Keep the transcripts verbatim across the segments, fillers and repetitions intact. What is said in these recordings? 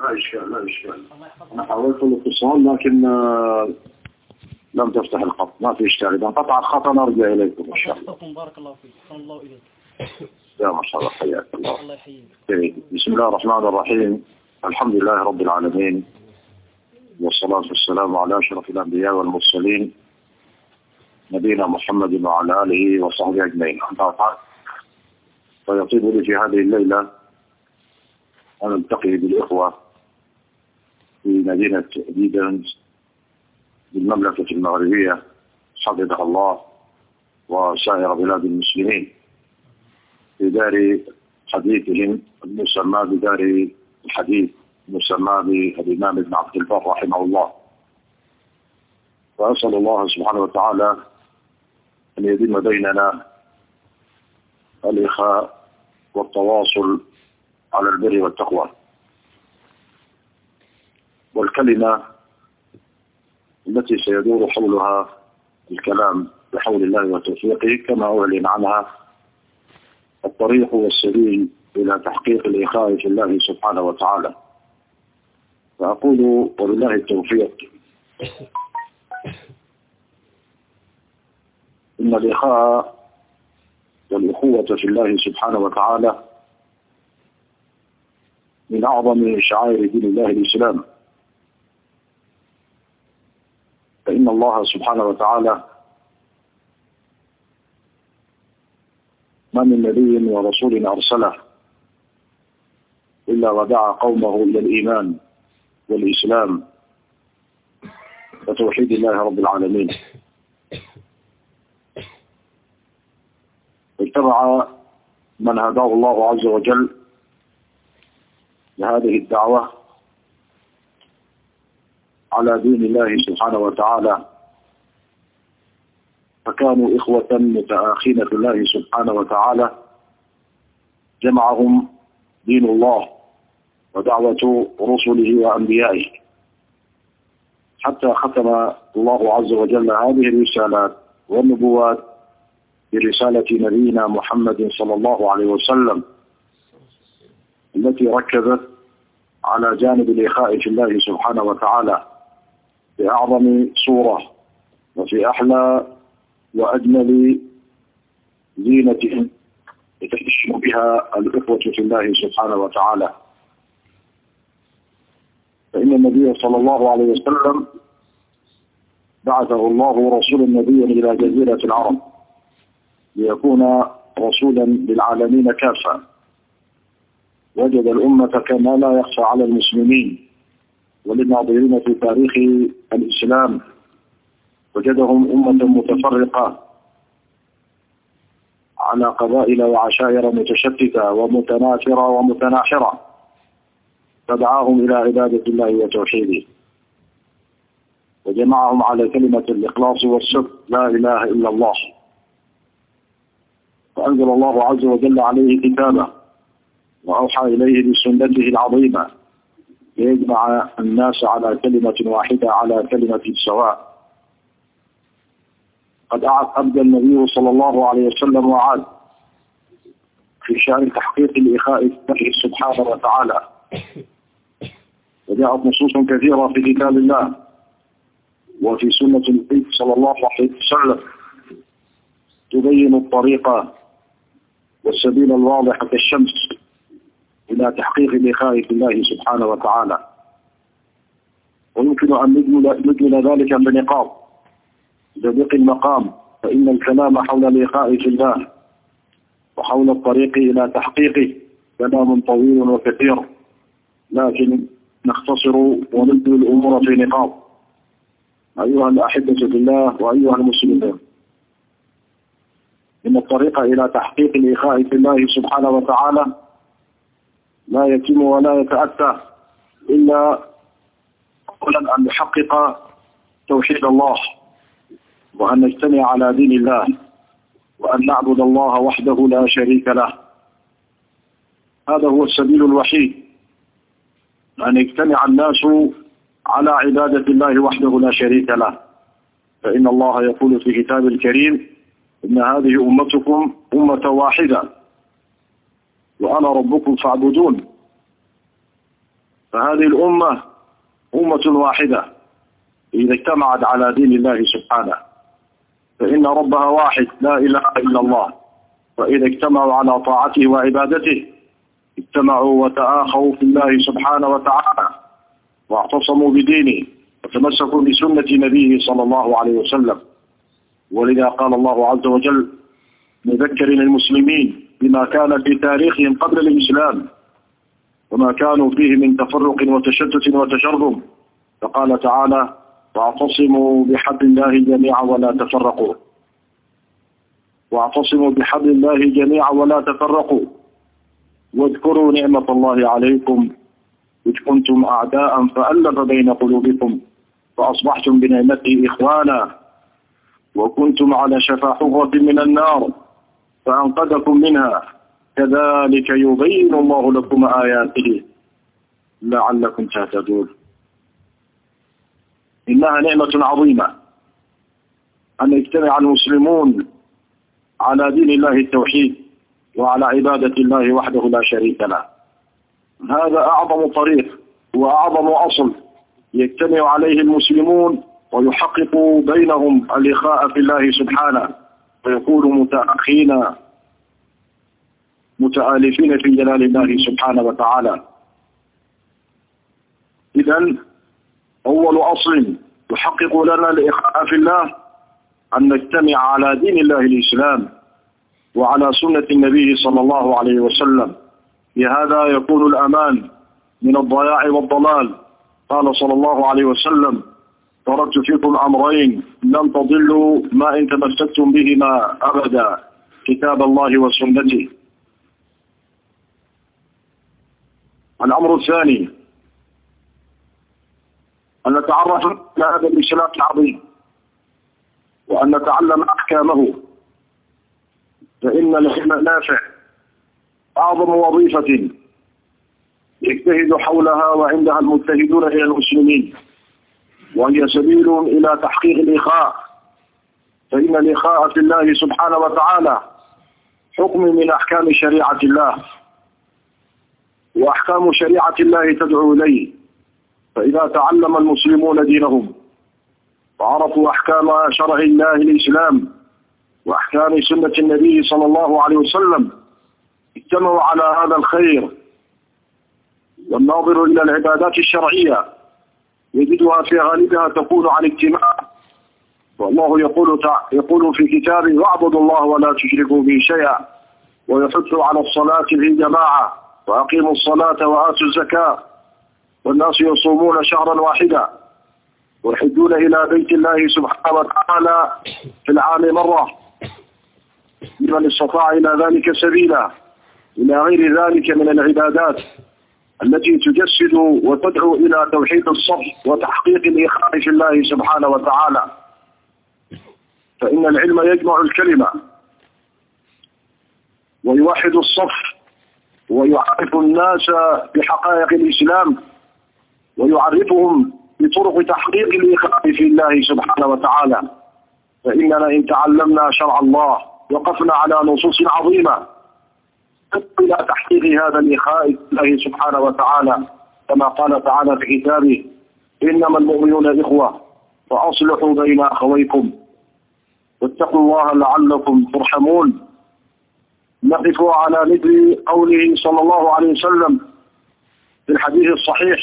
لا إشكال لا إشكال. أنا حاولت الاتصال لكن آه لم تفتح الخط، ما في إشكال. إذا انقطع الخط نرجع إليكم إن شاء الله. بارك الله فيك. صلى الله إليك. يا ما شاء الله، حياك الله. الله يحييك. بسم الله الرحمن الرحيم. الحمد لله رب العالمين، والصلاة والسلام على أشرف الأنبياء والمرسلين نبينا محمد وعلى آله وصحبه أجمعين. أما بعد، فيطيب لي في هذه الليلة أن ألتقي بالإخوة في مدينة ديدنز بالمملكة المغربية حفظها الله وسائر بلاد المسلمين في دار حديثهم المسمى بدار الحديث المسمى بالإمام ابن عبد البر رحمه الله. وأسأل الله سبحانه وتعالى أن يديم بيننا الإخاء والتواصل على البر والتقوى. والكلمة التي سيدور حولها الكلام بحول الله وتوفيقه كما أعلن عنها الطريق والسبيل إلى تحقيق الإخاء في الله سبحانه وتعالى. فأقول وبالله التوفيق إن الإخاء والأخوة في الله سبحانه وتعالى من أعظم شعائر دين الله الإسلام. فإن الله سبحانه وتعالى ما من نبي ورسول أرسله إلا ودعا قومه إلى الإيمان والإسلام وتوحيد الله رب العالمين. اتبع من هداه الله عز وجل لهذه الدعوة على دين الله سبحانه وتعالى، فكانوا إخوة متآخين في الله سبحانه وتعالى، جمعهم دين الله ودعوة رسله وأنبيائه، حتى ختم الله عز وجل هذه الرسالات والنبوات برسالة نبينا محمد صلى الله عليه وسلم التي ركزت على جانب الإخاء في الله سبحانه وتعالى بأعظم صورة وفي أحلى وأجمل زينة يتحشم بها الإخوة في الله سبحانه وتعالى. فإن النبي صلى الله عليه وسلم بعثه الله رسولا نبيا إلى جزيرة العرب ليكون رسولا للعالمين كافة. وجد الأمة كما لا يخفى على المسلمين وللناظرين في تاريخ الإسلام، وجدهم أمة متفرقة على قبائل وعشائر متشتتة ومتناثرة ومتناحرة، فدعاهم إلى عبادة الله وتوحيده وجمعهم على كلمة الإخلاص والصدق لا إله إلا الله. فأنزل الله عز وجل عليه كتابه وأوحى إليه بسنته العظيمة ليجمع الناس على كلمة واحدة على كلمة سواء. قد أبدى النبي صلى الله عليه وسلم وعاد في شأن تحقيق الإخاء به سبحانه وتعالى، وجاءت نصوص كثيرة في كتاب الله وفي سنة النبي صلى الله عليه وسلم تبين الطريقة والسبيل الواضح كالشمس إلى تحقيق الإخاء في الله سبحانه وتعالى. ويمكن أن نجمل ذلك بنقاط بدقيق المقام، فإن الكلام حول الإخاء في الله وحول الطريق إلى تحقيقه كلام طويل وكثير، لكن نختصر ونبدل الأمور في نقاط. أيها الأحبة في الله وأيها المسلمون، إن الطريق إلى تحقيق الإخاء في الله سبحانه وتعالى لا يتم ولا يتأتى إلا أولا أن نحقق توحيد الله، وأن نجتمع على دين الله، وأن نعبد الله وحده لا شريك له. هذا هو السبيل الوحيد، أن يجتمع الناس على عبادة الله وحده لا شريك له. فإن الله يقول في كتابه الكريم: إن هذه أمتكم أمة واحدة وأنا ربكم فاعبدون. فهذه الأمة أمة واحدة إذا اجتمعت على دين الله سبحانه، فإن ربها واحد لا إله إلا الله، وإذا اجتمعوا على طاعته وعبادته اجتمعوا وتآخوا في الله سبحانه وتعالى واعتصموا بدينه وتمسكوا بسنة نبيه صلى الله عليه وسلم. ولذا قال الله عز وجل مذكر المسلمين بما كان في تاريخهم قبل الإسلام وما كانوا فيه من تفرق وتشتت وتشرذم، فقال تعالى واعتصموا بحبل الله جميعا ولا تفرقوا واعتصموا بحبل الله جميعا ولا تفرقوا واذكروا نعمة الله عليكم إذ كنتم أعداء فألف بين قلوبكم فأصبحتم بنعمته إخوانا وكنتم على شفا حفرة من النار فأنقذكم منها كذلك يبين الله لكم آياته لعلكم تهتدون. إنها نعمة عظيمة أن يجتمع المسلمون على دين الله التوحيد وعلى عبادة الله وحده لا شريك له. هذا أعظم طريق وأعظم أصل يجتمع عليه المسلمون ويحقق بينهم الإخاء في الله سبحانه ويكونوا متأخين متآلفين في جلال الله سبحانه وتعالى. إذن أول أصل يحقق لنا الإخاء في الله أن نجتمع على دين الله الإسلام وعلى سنة النبي صلى الله عليه وسلم، بهذا يكون الأمان من الضياع والضلال. قال صلى الله عليه وسلم تركت فيكم أمرين لن تضلوا ما إن تمسكتم بهما أبدا كتاب الله وسنته. الأمر الثاني أن نتعرف على هذا الإسلام العظيم وأن نتعلم أحكامه، فإن العلم نافع أعظم وظيفة يجتهد حولها وعندها المجتهدون إلى المسلمين، وهي سبيل إلى تحقيق الإخاء، فإن الإخاء في الله سبحانه وتعالى حكم من أحكام شريعة الله، وأحكام شريعة الله تدعو إليه. فإذا تعلم المسلمون دينهم وعرفوا أحكام شرع الله الإسلام وأحكام سنة النبي صلى الله عليه وسلم اجتمعوا على هذا الخير. والناظر إلى العبادات الشرعية يجدها في غالبها تكون عن اجتماع، والله يقول يقول في كتابه واعبدوا الله ولا تشركوا به شيئا ويحث على الصلاة في جماعة وأقيموا الصلاة وآتوا الزكاة، والناس يصومون شهرا واحدا ويحجون إلى بيت الله سبحانه وتعالى في العام مرة لمن استطاع إلى ذلك سبيلا، إلى غير ذلك من العبادات التي تجسد وتدعو إلى توحيد الصف وتحقيق الإخاء في الله سبحانه وتعالى. فإن العلم يجمع الكلمة ويوحد الصف ويعرف الناس بحقائق الإسلام ويعرفهم بطرق تحقيق الإخاء في الله سبحانه وتعالى. فإننا إن تعلمنا شرع الله وقفنا على نصوص عظيمة إلى تحقيق هذا الإخاء في الله سبحانه وتعالى، كما قال تعالى في كتابه إنما المؤمنون إخوة فأصلحوا بين أخويكم واتقوا الله لعلكم ترحمون. نقف على مثل قوله صلى الله عليه وسلم في الحديث الصحيح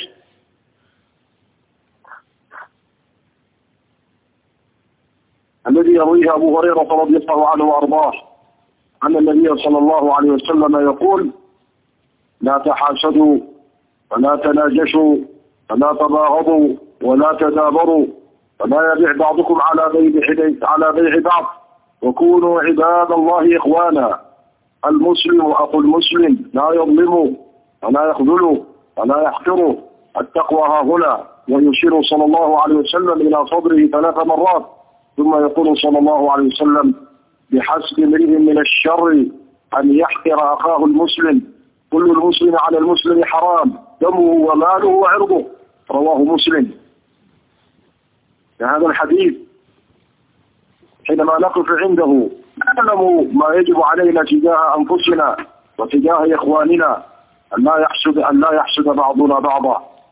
الذي يرويه أبو هريرة رضي الله عنه وأرضاه أن النبي صلى الله عليه وسلم يقول لا تحاسدوا ولا تناجشوا ولا تباغضوا ولا تدابروا ولا يبيع بعضكم على بيع على بيع بعض وكونوا عباد الله إخوانا. المسلم أخو المسلم لا يظلم ولا يخذل ولا يحقر. التقوى ها هنا. ويشير صلى الله عليه وسلم إلى صدره ثلاث مرات، ثم يقول صلى الله عليه وسلم بحسب امرئ من الشر أن يحقر أخاه المسلم، كل المسلم على المسلم حرام دمه وماله وعرضه. رواه مسلم. هذا الحديث حينما نقف عنده نعلم ما يجب علينا تجاه أنفسنا وتجاه إخواننا، أن لا يحسد أن لا يحسد بعضنا بعضا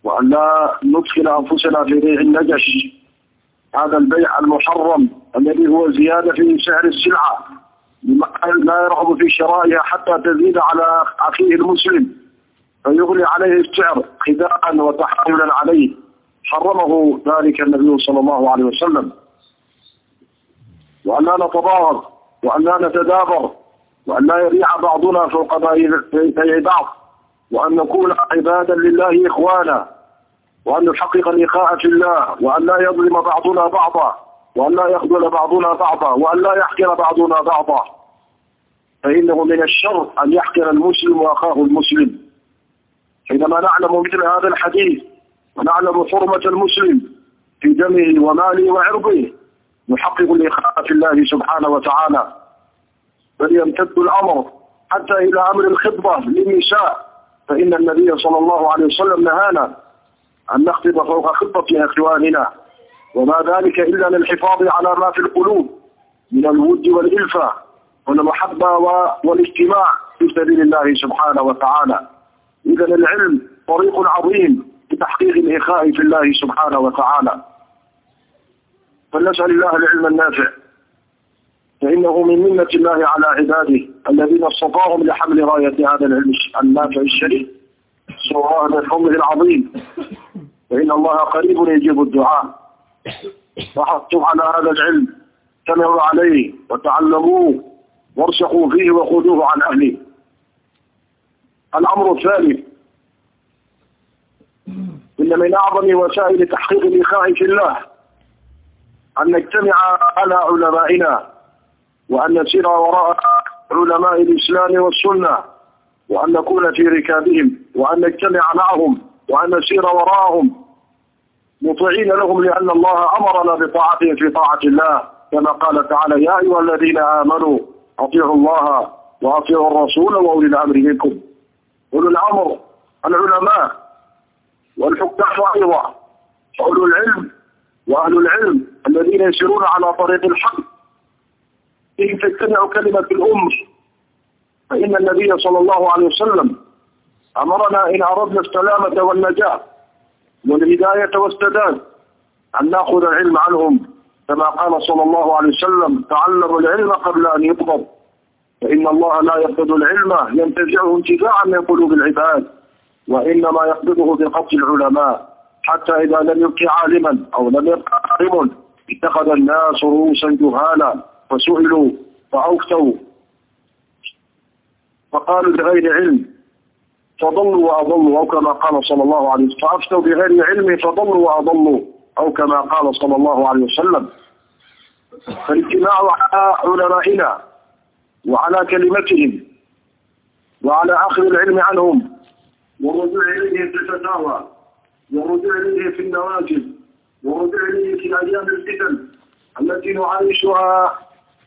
وأن لا ندخل أنفسنا في بيع النجش، هذا البيع المحرم الذي هو زيادة في سعر السلعة، لا يرغب في شرائها حتى تزيد على أخيه المسلم فيغلي عليه السعر خداعا وتحايلا عليه، حرمه ذلك النبي صلى الله عليه وسلم. وأن لا نتضارب، وأن لا نتدابر، وأن لا يبيع بعضنا فوق بيع بعض، وأن نكون عبادا لله إخوانا، وأن نحقق الإخاء في الله، وأن لا يظلم بعضنا بعضا، وأن لا يخذل بعضنا بعضا، وأن لا يحقر بعضنا بعضا، فإنه من الشر أن يحقر المسلم وأخاه المسلم. حينما نعلم مثل هذا الحديث ونعلم حرمة المسلم في دمه وماله وعرضه نحقق الإخاء في الله سبحانه وتعالى. بل يمتد الأمر حتى إلى أمر الخطبة للنساء، فإن النبي صلى الله عليه وسلم نهانا أن نخطب فوق خطبة إخواننا، وما ذلك إلا للحفاظ على ما في القلوب من الود والإلفة والمحبة والاجتماع في سبيل الله سبحانه وتعالى. إذن العلم طريق عظيم لتحقيق الإخاء في الله سبحانه وتعالى، فلنسأل الله العلم النافع، فإنه من منة الله على عباده الذين اصطفاهم لحمل راية هذا العلم النافع الشريف، سواء بفضله العظيم، فإن الله قريب يجيب الدعاء. وحطوا على هذا العلم، استمعوا عليه وتعلموه وارسخوا فيه وخذوه عن أهله. الأمر الثالث، إن من أعظم وسائل تحقيق الإخاء في الله أن نجتمع على علمائنا، وأن نسير وراء علماء الإسلام والسنة، وأن نكون في ركابهم، وأن نجتمع معهم، وأن نسير وراءهم مطيعين لهم، لأن الله أمرنا بطاعتهم في طاعة الله، كما قال تعالى: يا أيها الذين آمنوا أطيعوا الله وأطيعوا الرسول وأولي الأمر منكم. أولو الأمر العلماء والحكام أيضا، أولو العلم وأهل العلم الذين يسيرون على طريق الحق، إن تجتمع كلمة الأمة. فإن النبي صلى الله عليه وسلم أمرنا إن أردنا السلامة والنجاة والهداية والسداد أن نأخذ العلم عنهم، كما قال صلى الله عليه وسلم: تعلموا العلم قبل أن يقبض، فإن الله لا يقبض العلم ينتزعه انتزاعا من قلوب العباد، وإنما يقبضه بقبض العلماء، حتى إذا لم يبق عالما أو لم يبق عالم اتخذ الناس رؤوسا جهالا فسئلوا فأفتوا فقالوا بغير علم فضلوا وأضلوا، أو كما قال صلى الله عليه وسلم: فأفتوا بغير علم فضلوا وأضلوا، أو كما قال صلى الله عليه وسلم. فالاجتماع على علمائنا وعلى كلمتهم وعلى أخذ العلم عنهم والرجوع إليه في الفتاوى والرجوع إليه في النوازل والرجوع إليه في أيام الفتن التي نعيشها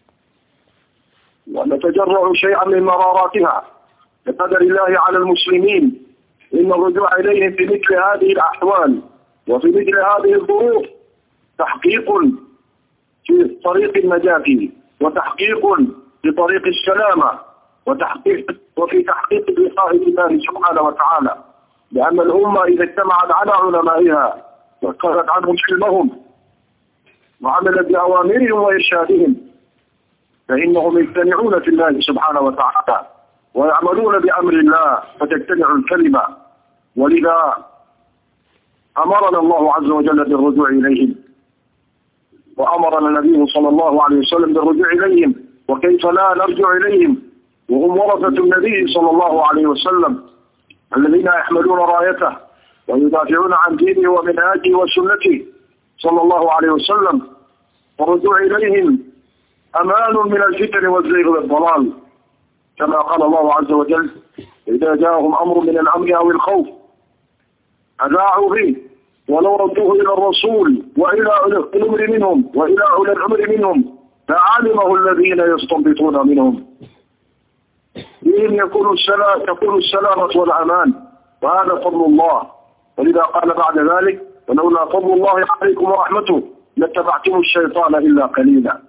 ونتجرع شيئا من مراراتها بقدر الله على المسلمين. إن الرجوع إليهم في مثل هذه الأحوال وفي مثل هذه الظروف تحقيق في طريق النجاة، وتحقيق في طريق السلامة، وتحقيق وفي تحقيق لقاء الله سبحانه وتعالى. لأن الأمة إذا اجتمعت على علمائها واتخذت عنهم علمهم وعملت بأوامرهم وإرشادهم فإنهم يجتمعون في الله سبحانه وتعالى ويعملون بأمر الله فتجتمع الكلمة. ولذا أمرنا الله عز وجل بالرجوع إليهم، وأمرنا النبي صلى الله عليه وسلم بالرجوع إليهم، وكيف لا نرجع إليهم وهم ورثة النبي صلى الله عليه وسلم الذين يحملون رايته ويدافعون عن دينه ومنهاجه وسنته صلى الله عليه وسلم. والرجوع إليهم أمان من الفتن والزيغ والضلال، كما قال الله عز وجل: إذا جاءهم أمر من الأمر أو الخوف أذاعوا به ولو ردوه إلى الرسول وإلى أولي الأمر منهم وإلى أولي الأمر منهم فعلمه الذين يستنبطون منهم. بهم يكون السلام تكون السلامة والأمان، وهذا فضل الله. ولذا قال بعد ذلك: ولولا فضل الله عليكم ورحمته لاتبعتم الشيطان إلا قليلا.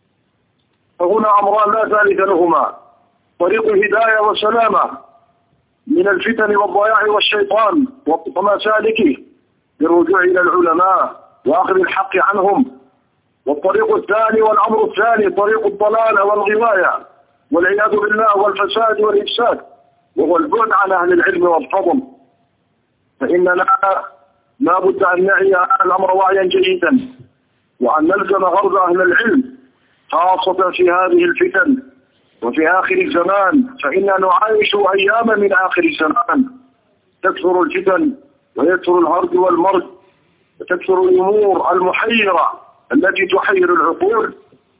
فهنا أمران لا ثالث لهما: طريق الهداية والسلامة، من الفتن والضياع والشيطان ومسالكه بالرجوع إلى العلماء وأخذ الحق عنهم. والطريق الثاني والأمر الثاني طريق الضلال والغواية والعياذ بالله والفساد والإفساد، وهو البعد عن أهل العلم والفضل. فإننا لا بد أن نعي الأمر وعيا جيدا، وأن نلزم غرض أهل العلم خاصة في هذه الفتن وفي آخر الزمان، فإننا نعايش أياما من آخر الزمان، تكثر الفتن ويكثر الهرج والمرج وتكثر الأمور المحيرة التي تحير العقول.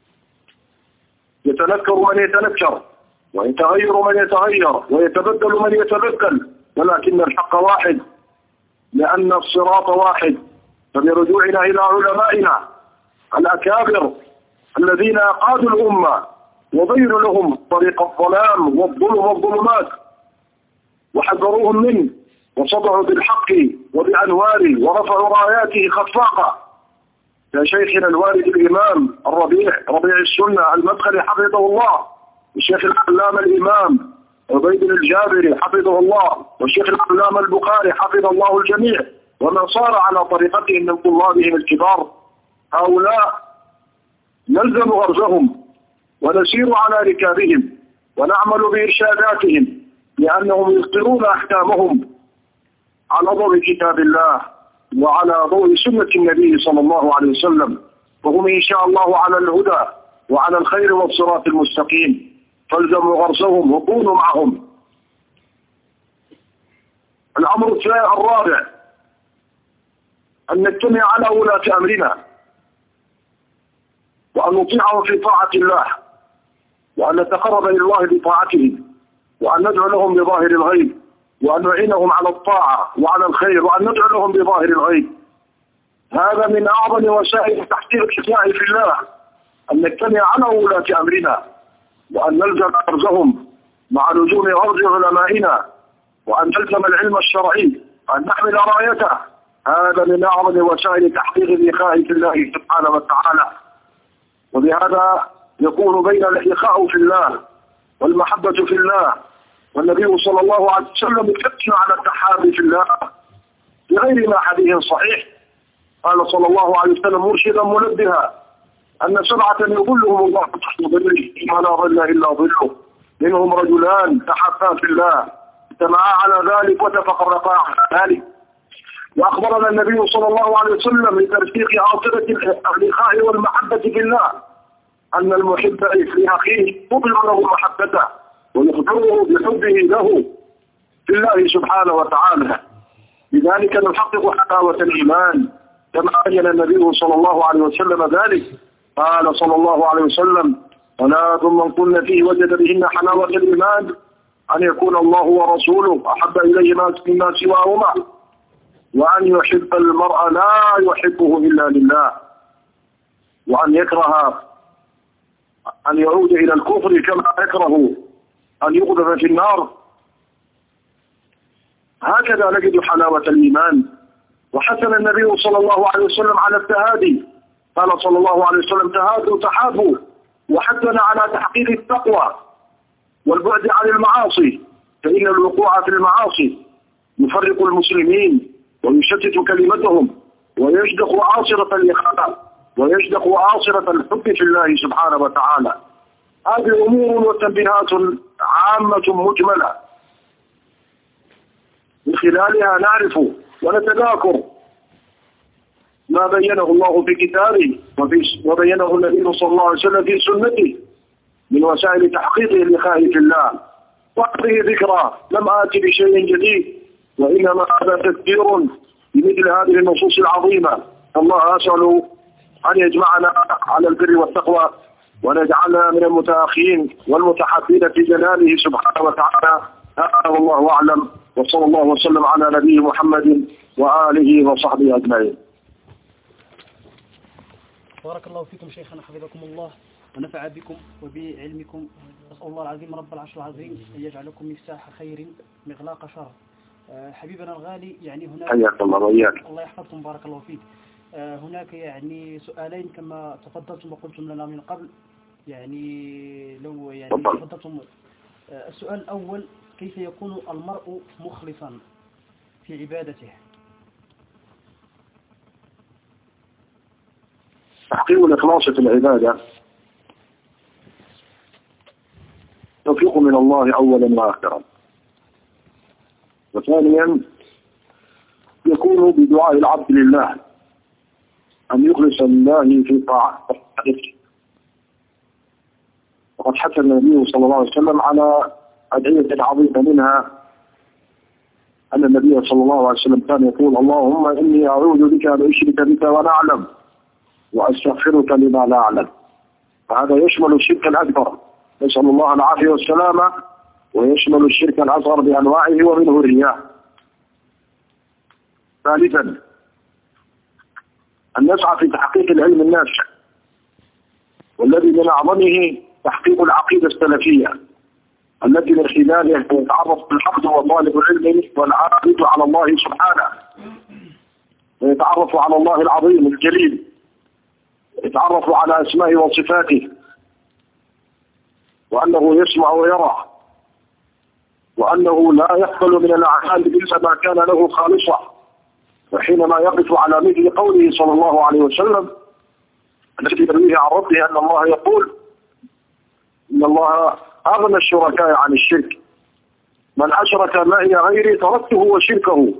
يتنكر من يتنكر ويتغير من يتغير ويتبدل من يتبدل، ولكن الحق واحد لأن الصراط واحد. فبرجوعنا إلى علمائنا الأكابر الذين قادوا الأمة وبينوا لهم طريق الظلام والظلم والظلمات وحذروهم منه وصدعوا بالحق وبأنواره ورفعوا راياته خفاقة، يا شيخنا الوالد الإمام الربيع ربيع السنة المدخلي حفظه الله، والشيخ العلامة الإمام عبيد الجابري حفظه الله، والشيخ العلامة البخاري حفظ الله الجميع، ومن صار على طريقتهم من طلابهم الكبار. هؤلاء نلزم غرزهم ونسير على ركابهم ونعمل بإرشاداتهم، لأنهم يصدرون أحكامهم على ضوء كتاب الله وعلى ضوء سنة النبي صلى الله عليه وسلم، وهم إن شاء الله على الهدى وعلى الخير والصراط المستقيم. فالزموا غرسهم وكونوا معهم. الأمر الرابع أن نجتمع على ولاة أمرنا وأن نطيعهم في طاعة الله، وأن نتقرب إلى الله بطاعتهم، وأن ندعو لهم بظاهر الغيب، وأن نعينهم على الطاعة وعلى الخير، وأن ندعو لهم بظاهر الغيب. هذا من أعظم وسائل تحقيق الإسلام في الله، أن نجتمع على ولاة أمرنا وأن نلزم غرزهم مع لزوم غرز علمائنا، وأن نلزم العلم الشرعي، أن نحمل رايته. هذا من أعظم وسائل تحقيق الإخاء في الله سبحانه وتعالى، وبهذا يكون بين الإخاء في الله والمحبة في الله. والنبي صلى الله عليه وسلم يحثنا على التحابي في الله بغير ما حديث صحيح. قال صلى الله عليه وسلم مرشدا منبها أن سبعة يظلهم الله تحت ظله ما لا ظل إلا ظله، منهم رجلان تحابا في الله اجتمعا على ذلك وتفرقا على ذلك. وأخبرنا النبي صلى الله عليه وسلم لترسيخ عاطفة الإخاء والمحبة في الله أن المحب لأخيه يظهر له محبته ويخبره بحبه له في الله سبحانه وتعالى. لذلك نحقق حلاوة الإيمان كما بين النبي صلى الله عليه وسلم ذلك. قال صلى الله عليه وسلم: ثلاث من كن فيه وجد بهن حلاوة الإيمان أن يكون الله ورسوله أحب إليه مما سواهما، وأن يحب المرء لا يحبه إلا لله، وأن يكره أن يعود إلى الكفر كما يكره أن يقذف في النار. هكذا نجد حلاوة الإيمان. وحثنا النبي صلى الله عليه وسلم على التهادي، قال صلى الله عليه وسلم: تهادوا تحابوا، وحثنا على تحقيق التقوى والبعد عن المعاصي، فإن الوقوع في المعاصي يفرق المسلمين ويشتت كلمتهم ويشدق عاصرة الإخاء ويشدق عاصرة الحب في الله سبحانه وتعالى. هذه أمور وتنبيهات عامة مجملة من خلالها نعرف ونتذاكر ما بينه الله في كتابه وبينه النبي صلى الله عليه وسلم في سنته من وسائل تحقيق الإخاء في الله. وهذه ذكرى لم آتي بشيء جديد، وإنما هذا تذكير بمثل هذه النصوص العظيمة. الله أسأل أن يجمعنا على البر والتقوى ونجعلنا من المتأخين والمتحابين في جلاله سبحانه وتعالى. هذا والله أعلم، وصلى الله وسلم على نبي محمد وآله وصحبه أجمعين. بارك الله فيكم شيخنا حفظكم الله ونفع بكم وبعلمكم. أسأل الله العظيم رب العرش العظيم أن يجعلكم مفتاح خير مغلاق شر. حبيبنا الغالي، يعني هناك حياك الله وإياك. الله يحفظكم بارك الله فيك. هناك يعني سؤالين كما تفضلتم وقلتم لنا من قبل، يعني لو يعني تفضلتم. السؤال الأول: كيف يكون المرء مخلصا في عبادته؟ تحقيق الإخلاص في العبادة توفيق من الله أولا وآخرا، وثانيا يكون بدعاء العبد لله أن يخلص لله في طاعته. وقد حث النبي صلى الله عليه وسلم على أدعية عظيمة، منها أن النبي صلى الله عليه وسلم كان يقول: اللهم إني أعوذ بك أن أشرك بك وأنا أعلم وأستغفرك لما لا أعلم. فهذا يشمل الشرك الأكبر، نسأل الله العافية والسلامة، ويشمل الشرك الأصغر بأنواعه ومنه الرياء. ثالثا أن نسعى في تحقيق العلم النافع، والذي من أعظمه تحقيق العقيدة السلفية التي من خلالها يتعرف العبد وطالب العلم والعابد على الله سبحانه، ويتعرف على الله العظيم الجليل، يتعرف على أسمائه وصفاته، وأنه يسمع ويرى، وأنه لا يقبل من الأعمال إلا ما كان له خالصة. وحينما يقف على مثل قوله صلى الله عليه وسلم الذي يرويه عن ربه أن الله يقول: إن الله أغنى الشركاء عن الشرك، من أشرك معي غيري تركته وشركه.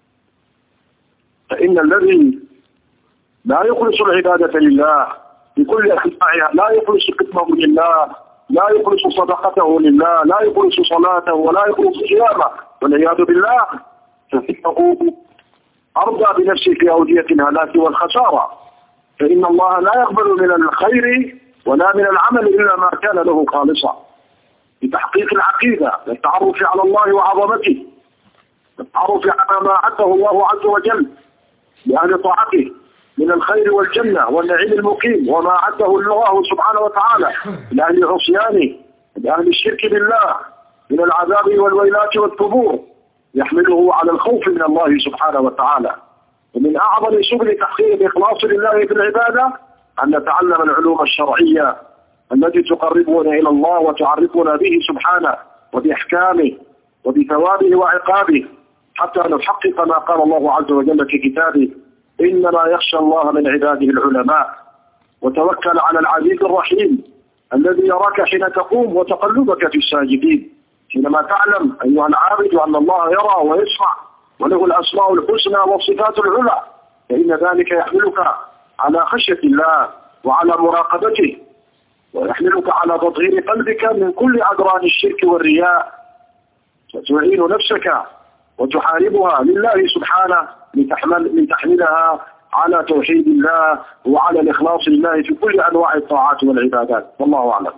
فإن الذي لا يخلص العبادة لله بكل أنواعها، لا يخلص قسمه لله، لا يخلص صدقته لله، لا يخلص صلاته، ولا يخلص صيامه، والعياذ بالله، فإنه أرضى بنفسه في أودية الهلاك والخسارة. فإن الله لا يقبل من الخير ولا من العمل إلا ما كان له خالصا، بتحقيق العقيدة والتعرف على الله وعظمته، التعرف على ما عده الله عز وجل لأهل طاعته من الخير والجنة والنعيم المقيم، وما عده الله سبحانه وتعالى لأهل عصيانه، لأهل الشرك بالله من العذاب والويلات والثبور، يحمله على الخوف من الله سبحانه وتعالى. ومن أعظم سبل تحقيق الإخلاص لله في العبادة أن نتعلم العلوم الشرعية التي تقربنا إلى الله وتعرفنا به سبحانه وبأحكامه وبثوابه وعقابه، حتى نحقق ما قال الله عز وجل في كتابه: إنما يخشى الله من عباده العلماء. وتوكل على العزيز الرحيم الذي يراك حين تقوم وتقلبك في الساجدين، حينما تعلم أيها العابد أن الله يرى ويسمع وله الأسماء الحسنى والصفات العلى، فإن ذلك يحملك على خشية الله وعلى مراقبته، ويحملك على تطهير قلبك من كل أدران الشرك والرياء، فتعين نفسك وتحاربها لله سبحانه لتحمل لتحملها على توحيد الله وعلى الإخلاص لله في كل أنواع الطاعات والعبادات. والله أعلم.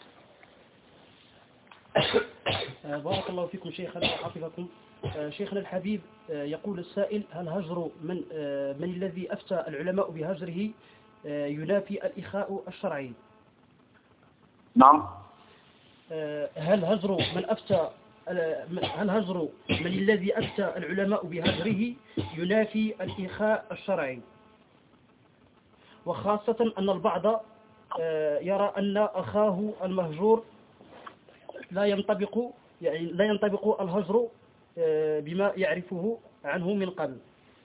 بارك الله فيكم شيخنا وحفظكم. شيخنا الحبيب، يقول السائل: هل هجر من من الذي أفتى العلماء بهجره ينافي الإخاء الشرعي؟ نعم. هل هجر من أفتى هل هجر من الذي أفتى العلماء بهجره ينافي الإخاء الشرعي؟ وخاصة أن البعض يرى أن أخاه المهجور لا ينطبق يعني لا ينطبق الهجر بما يعرفه عنه من قبل.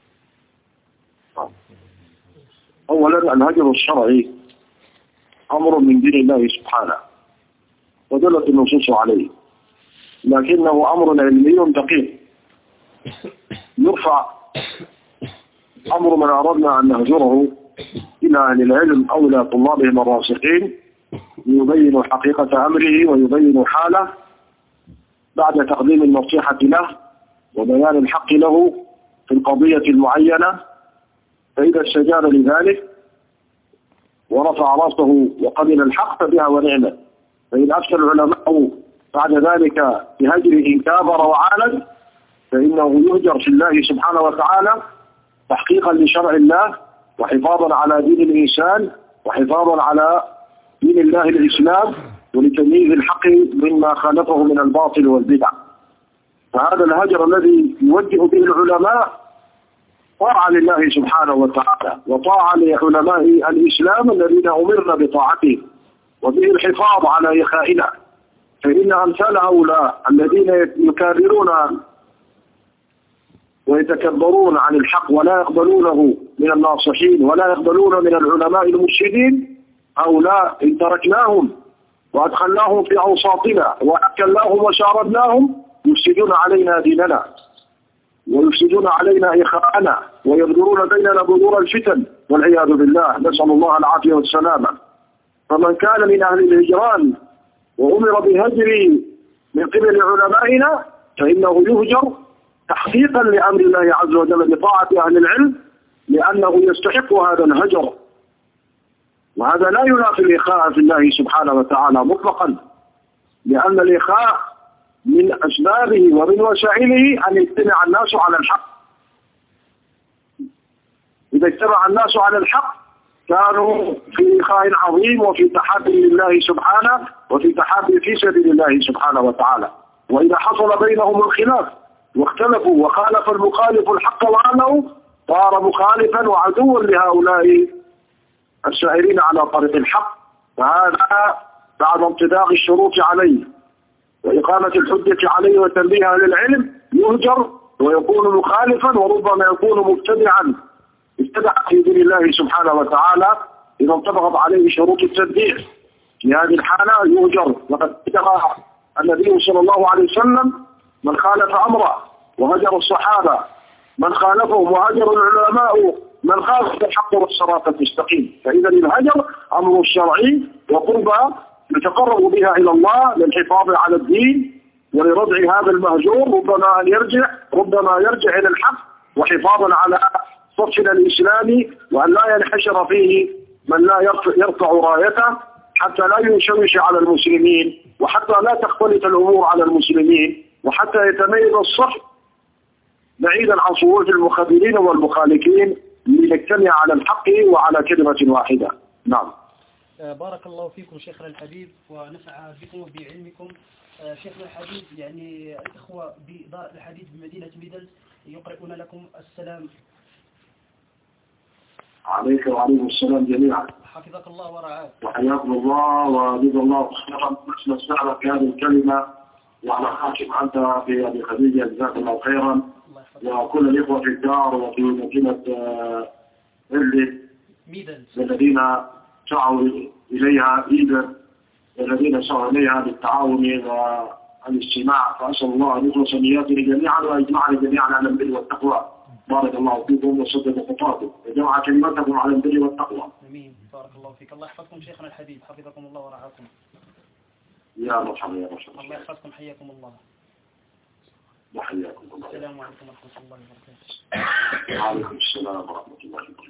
أولا الهجر الشرعي أمر من دين الله سبحانه ودلت النصوص عليه، لكنه أمر علمي دقيق يرفع أمر من أردنا أن نهجره إلى أهل العلم أو إلى طلابهم الراسخين ليبينوا حقيقة أمره ويبينوا حاله بعد تقديم النصيحة له وبيان الحق له في القضية المعينة. فإذا استجاب لذلك ورفع راسه وقبل الحق فبها ونعمة. فإن أفتى العلماء بعد ذلك بهجره كابر وعاند فإنه يهجر في الله سبحانه وتعالى تحقيقا لشرع الله وحفاظا على دين الإنسان وحفاظا على دين الله الإسلام ولتمييز الحق مما خالفه من الباطل والبدع. فهذا الهجر الذي يوجه به العلماء طاعة لله سبحانه وتعالى وطاعة لعلماء الإسلام الذين أمرنا بطاعته وبه الحفاظ على إخائنا. فإن أمثال هؤلاء الذين يكررون ويتكبرون عن الحق ولا يقبلونه من الناصحين ولا يقبلون من العلماء المرشدين، هؤلاء إن تركناهم وأدخلناهم في أوساطنا وأكلناهم وشاردناهم يفسدون علينا ديننا ويفسدون علينا إخاءنا ويبذرون بيننا بذور الفتن والعياذ بالله، نسأل الله العافية والسلامة. فمن كان من أهل الهجران وأمر بهجره من قبل علمائنا فإنه يهجر تحقيقا لأمر الله عز وجل بطاعة أهل العلم، لأنه يستحق هذا الهجر، وهذا لا ينافي الإخاء في الله سبحانه وتعالى مطلقا، لأن الإخاء من أسبابه ومن وسائله أن يجتمع الناس على الحق. إذا اجتمع الناس على الحق كانوا في إخاء عظيم وفي تحابي لله سبحانه وفي تحابي في سبيل الله سبحانه وتعالى. وإذا حصل بينهم الخلاف واختلفوا وخالف المخالف الحق وعنه صار مخالفا وعدوا لهؤلاء السائرين على طريق الحق، فهذا بعد امتداء الشروط عليه وإقامة الحجة عليه وتنبيه أهل العلم يهجر ويكون مخالفا وربما يكون مبتدعا ابتدع في دين الله سبحانه وتعالى إذا انطبقت عليه شروط التبديع. في هذه الحالة يهجر، وقد اتقى النبي صلى الله عليه وسلم من خالف أمره وهجر الصحابة من خالفهم وهجر العلماء من خالف الحق والصراط المستقيم. فإذا الهجر أمر شرعي وقربى يتقرب بها إلى الله للحفاظ على الدين ولردع هذا المهجور، ربما أن يرجع ربما يرجع إلى الحق وحفاظا على صفنا الإسلامي، وأن لا ينحشر فيه من لا يرفع رايته حتى لا يشوش على المسلمين وحتى لا تختلط الأمور على المسلمين وحتى يتميز الصف بعيدا عن صورة المخذلين والمخالفين لنجتمع على الحق وعلى كلمة واحدة. نعم. بارك الله فيكم شيخنا الحبيب ونفع بكم وبعلمكم. شيخنا الحبيب، يعني الإخوة بدار الحديث بمدينة ميدل يقرؤون لكم السلام. عليك وعليكم السلام جميعا. حفظك الله ورعاك. وحياكم الله وجزا الله خيرا. نحن نستعرض هذه الكلمة وعلى حاكم أنت في أبي خديجة جزاك الله خيرا، وكل الإخوة في الدار وفي مدينة إلي الذين سعوا إليها إيدا الذين سعوا إليها بالتعاون والاجتماع، فأسأل الله أن يخلص نياتنا جميعا ويجمعنا جميعا على البر والتقوى. بارك الله فيكم وصدق خطاكم وجمع كلمتكم على البر والتقوى. امين. بارك الله فيك. الله يحفظكم شيخنا الحبيب، حفظكم الله ورعاكم. يا مرحبا يا مرحبا. الله يحفظكم، حياكم الله. وحياكم الله. السلام عليكم ورحمة الله وبركاته. وعليكم السلام ورحمة الله وبركاته.